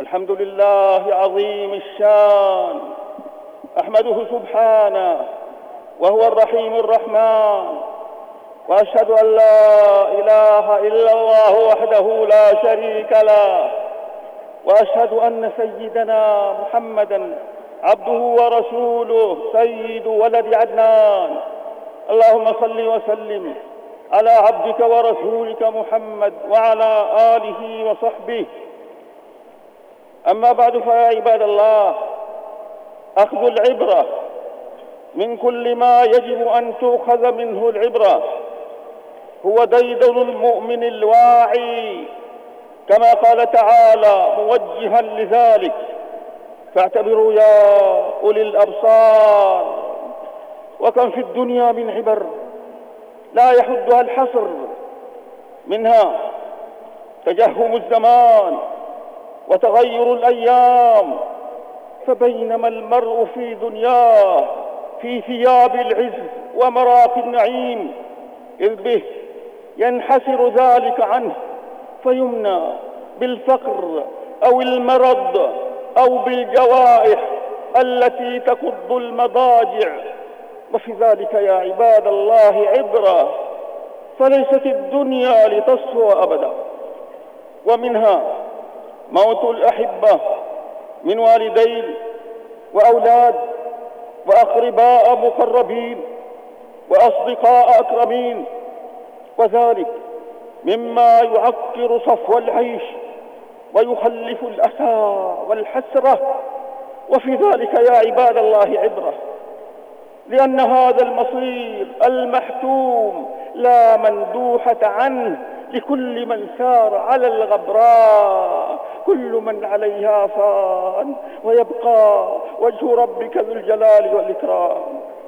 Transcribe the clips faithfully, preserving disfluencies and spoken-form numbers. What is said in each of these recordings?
الحمد لله عظيم الشان، أحمده سبحانه وهو الرحيم الرحمن، وأشهد أن لا إله إلا الله وحده لا شريك له، وأشهد أن سيدنا محمدًا عبده ورسوله سيد ولد عدنان. اللهم صل وسلم على عبدك ورسولك محمد وعلى آله وصحبه. أما بعد، فيا عباد الله، أخذ العبرة من كل ما يجب أن تؤخذ منه العبرة هو ديدن المؤمن الواعي، كما قال تعالى موجها لذلك: فاعتبروا يا أولي الأبصار. وكم في الدنيا من عبر لا يحدها الحصر، منها تجهم الزمان وتغير الأيام، فبينما المرء في دنياه في ثياب العز ومراق النعيم، إذ به ينحسر ذلك عنه فيمنى بالفقر أو المرض أو بالجوائح التي تكض المضاجع. وفي ذلك يا عباد الله عبرة، فليست الدنيا لتصفو أبدا. ومنها موت الأحبة من والدين وأولاد وأقرباء مقربين وأصدقاء أكرمين، وذلك مما يعكر صفو العيش ويخلف الأسى والحسرة. وفي ذلك يا عباد الله عبرة، لأن هذا المصير المحتوم لا مندوحة عنه لكل من سار على الغبراء. كل من عليها فان، ويبقى وجه ربك ذو الجلال والإكرام.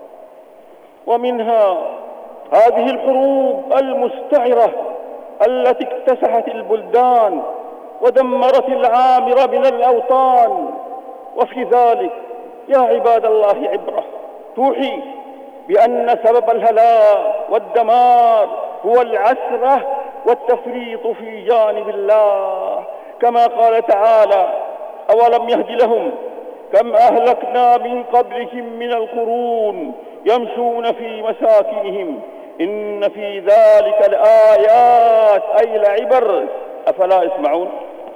ومنها هذه الحروب المستعرة التي اكتسحت البلدان ودمرت العامر من الأوطان. وفي ذلك يا عباد الله عبرة توحي بأن سبب الهلاك والدمار هو العسرة والتفريط في جانب الله، كما قال تعالى: أولم يهد لهم كم أهلكنا من قبلهم من القرون يمشون في مساكنهم إن في ذلك الآيات أي العبر أفلا يسمعون.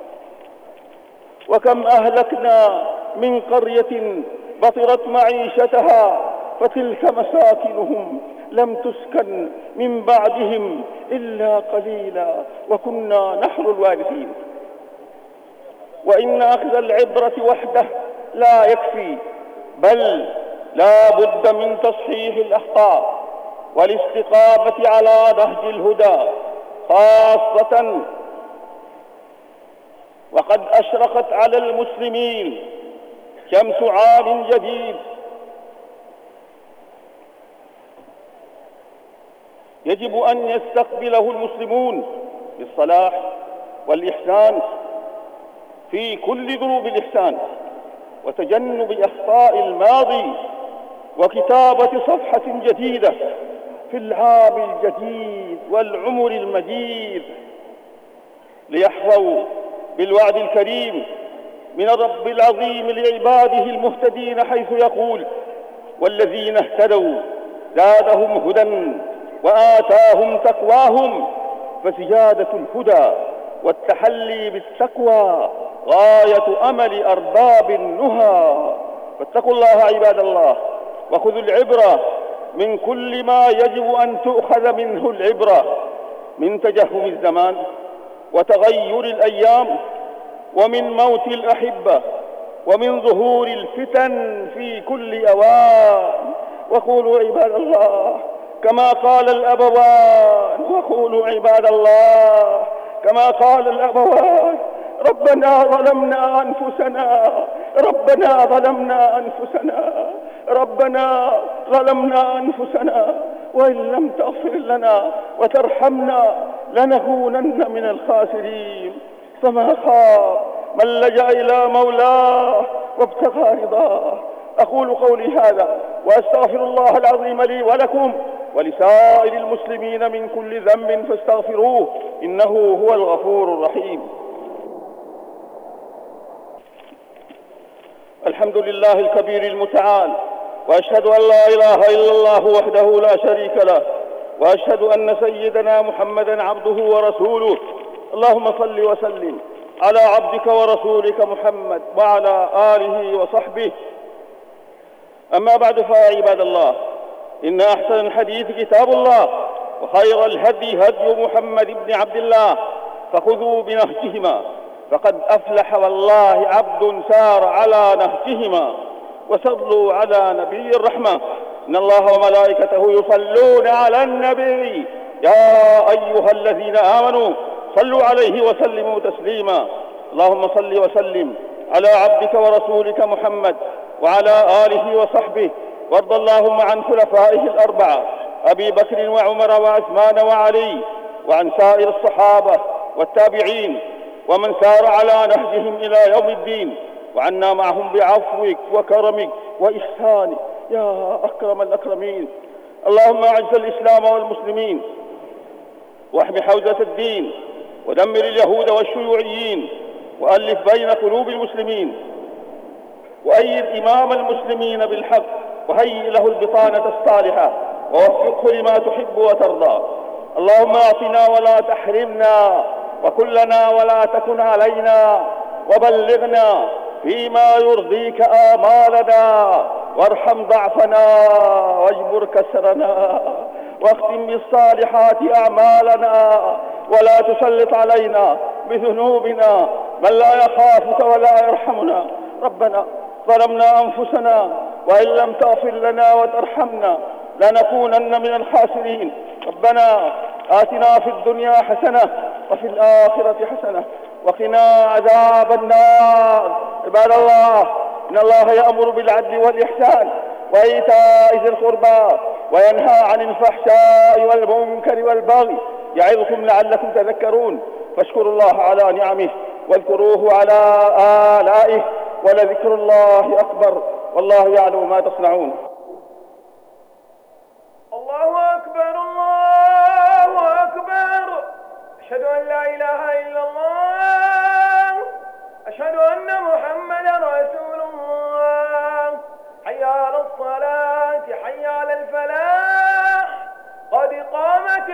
وكم أهلكنا من قرية بطرت معيشتها فتلك مساكنهم لم تسكن من بعدهم إلا قليلا وكنا نحن الوارثين. وإن أخذ العبرة وحده لا يكفي، بل لا بد من تصحيح الأخطاء والاستقامة على نهج الهدى، خاصة وقد أشرقت على المسلمين شمس عام جديد يجب أن يستقبله المسلمون بالصلاح والإحسان في كل دروب الإحسان، وتجنب أخطاء الماضي، وكتابة صفحة جديدة في العام الجديد والعمر المجيد، ليحظوا بالوعد الكريم من الرب العظيم لعباده المهتدين، حيث يقول: والذين اهتدوا زادهم هدى وآتاهم تقواهم. فزيادة الهدى والتحلي بالتقوى غاية أمل أرباب النهى. فاتقوا الله عباد الله، وخذوا العبرة من كل ما يجب أن تؤخذ منه العبرة، من تجهم الزمان وتغير الأيام، ومن موت الأحبة، ومن ظهور الفتن في كل أوان. وقولوا عباد الله كما قال الأبوان وقولوا عباد الله كما قال الأبوان: ربنا ظلمنا أنفسنا ربنا ظلمنا أنفسنا ربنا ظلمنا أنفسنا وإن لم تغفر لنا وترحمنا لنكونن من الخاسرين. فما خاب من لجأ إلى مولاه وابتغى رضاه. أقول قولي هذا وأستغفر الله العظيم لي ولكم ولسائر المسلمين من كل ذنب فاستغفروه إنه هو الغفور الرحيم. الحمد لله الكبير المتعال، وأشهد أن لا إله إلا الله وحده لا شريك له، وأشهد أن سيدنا محمدًا عبده ورسوله. اللهم صل وسلم على عبدك ورسولك محمد وعلى آله وصحبه. أما بعد، فيا عباد الله، إن أحسن الحديث كتاب الله، وخير الهدي هدي محمد بن عبد الله، فخذوا بنهجهما، فقد أفلح والله عبد سار على نهجهما. وصلوا على نبي الرحمة. إن الله وملائكته يصلون على النبي يا أيها الذين آمنوا صلوا عليه وسلموا تسليما. اللهم صل وسلم على عبدك ورسولك محمد وعلى آله وصحبه، وارض اللهم عن خلفائه الأربعة أبي بكر وعمر وعثمان وعلي، وعن سائر الصحابة والتابعين ومن سار على نهجهم إلى يوم الدين، وعنا معهم بعفوك وكرمك وإحسانك يا أكرم الأكرمين. اللهم أعز الإسلام والمسلمين، واحم حوزة الدين، ودمر اليهود والشيوعيين، وألف بين قلوب المسلمين، وأيد إمام المسلمين بالحق، وهيئ له البطانة الصالحة، ووفقه لما تحب وترضى. اللهم أعطنا ولا تحرمنا، وكن لنا ولا تكن علينا، وبلغنا فيما يرضيك آمالنا، وارحم ضعفنا واجبر كسرنا، واختم بالصالحات أعمالنا، ولا تسلط علينا بذنوبنا من لا يخافك ولا يرحمنا. ربنا ظلمنا أنفسنا، وإن لم تغفر لنا وترحمنا لنكونن من الخاسرين. ربنا آتنا في الدنيا حسنة وفي الآخرة حسنة وقنا عذاب النار. عباد الله، إن الله يأمر بالعدل والإحسان وإيتاء ذي القربى، وينهى عن الفحشاء والمنكر والبغي، يعظكم لعلكم تذكرون. فاشكروا الله على نعمه، واذكروه على آلائه، ولذكر الله أكبر، والله يعلم ما تصنعون. الله أكبر، الله أكبر. أشهد أن لا إله إلا الله، أشهد أن محمدا رسول الله. حي على الصلاة، حي على الفلاح، قد قامت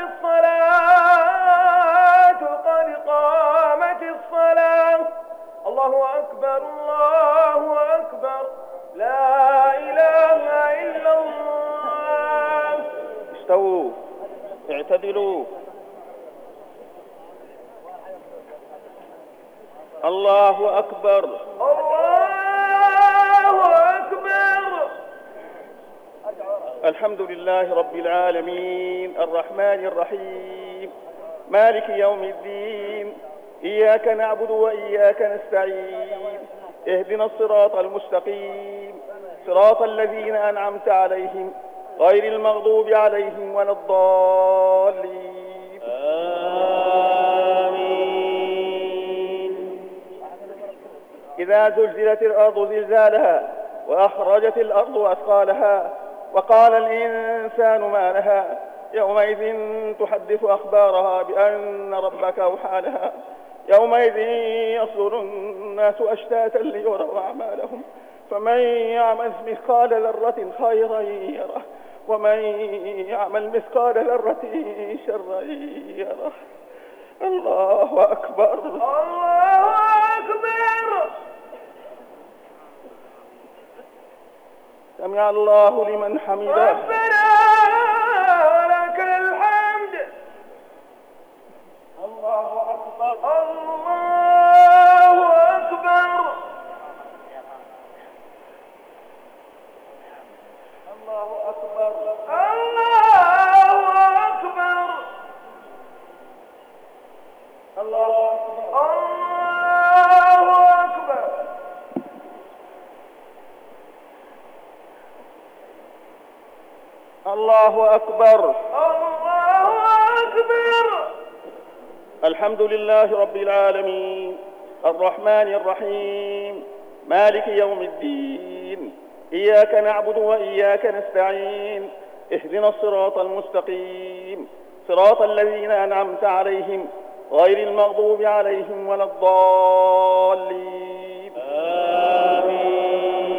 الصلاة، قد قامت الصلاة. الله أكبر، الله أكبر، لا إله إلا الله. استووا، اعتدلوا. الله أكبر، الله أكبر. الحمد لله رب العالمين، الرحمن الرحيم، مالك يوم الدين، إياك نعبد وإياك نستعين، اهدنا الصراط المستقيم، صراط الذين أنعمت عليهم غير المغضوب عليهم ولا الضالين. آمين. إذا زلزلت الأرض زلزالها، وأخرجت الأرض أثقالها، وقال الإنسان ما لها، يومئذ تحدث أخبارها بأن ربك أوحى لها. يومئذ يصدر الناس أشتاتا ليروا أعمالهم، فمن يعمل مثقال ذرة خيرا يره، ومن يعمل مثقال ذرة شرا يره. الله أكبر، الله أكبر. سمع الله لمن حمده. ربنا ولك الحمد. الله أكبر، الله أكبر. الله أكبر، الله أكبر. الله أكبر، الله أكبر. الله أكبر. الله أكبر. الحمد لله رب العالمين، الرحمن الرحيم، مالك يوم الدين، إياك نعبد وإياك نستعين، اهدنا الصراط المستقيم، صراط الذين أنعمت عليهم غير المغضوب عليهم ولا الضالين. آمين.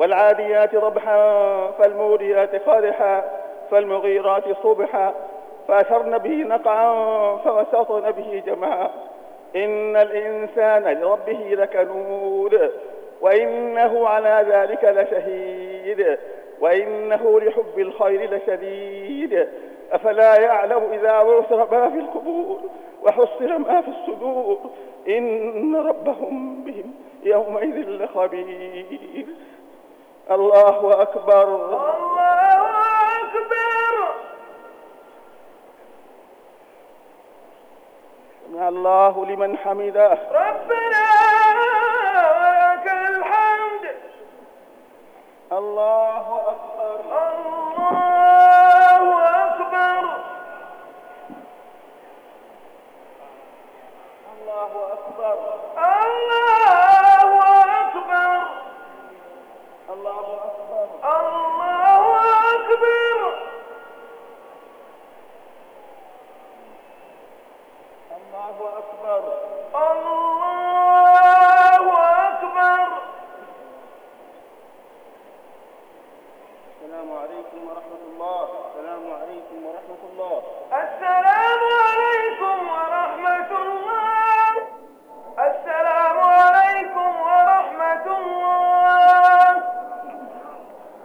والعاديات ضبحا فالموريات قادحا فالمغيرات صبحا فأثرن به نقعا فوسطن به جمعا إن الإنسان لربه لكنود وإنه على ذلك لشهيد وإنه لحب الخير لشديد أفلا يعلم إذا بعثر ما في القبور وحصل ما في الصدور إن ربهم بهم يومئذ لخبير. الله أكبر. الله أكبر. سمع الله لمن حمده. ربنا ولك الحمد. الله أكبر. الله أكبر. الله أكبر. الله أكبر. الله أكبر. الله أكبر. الله أكبر. الله أكبر. السلام عليكم ورحمة الله. السلام عليكم ورحمة الله.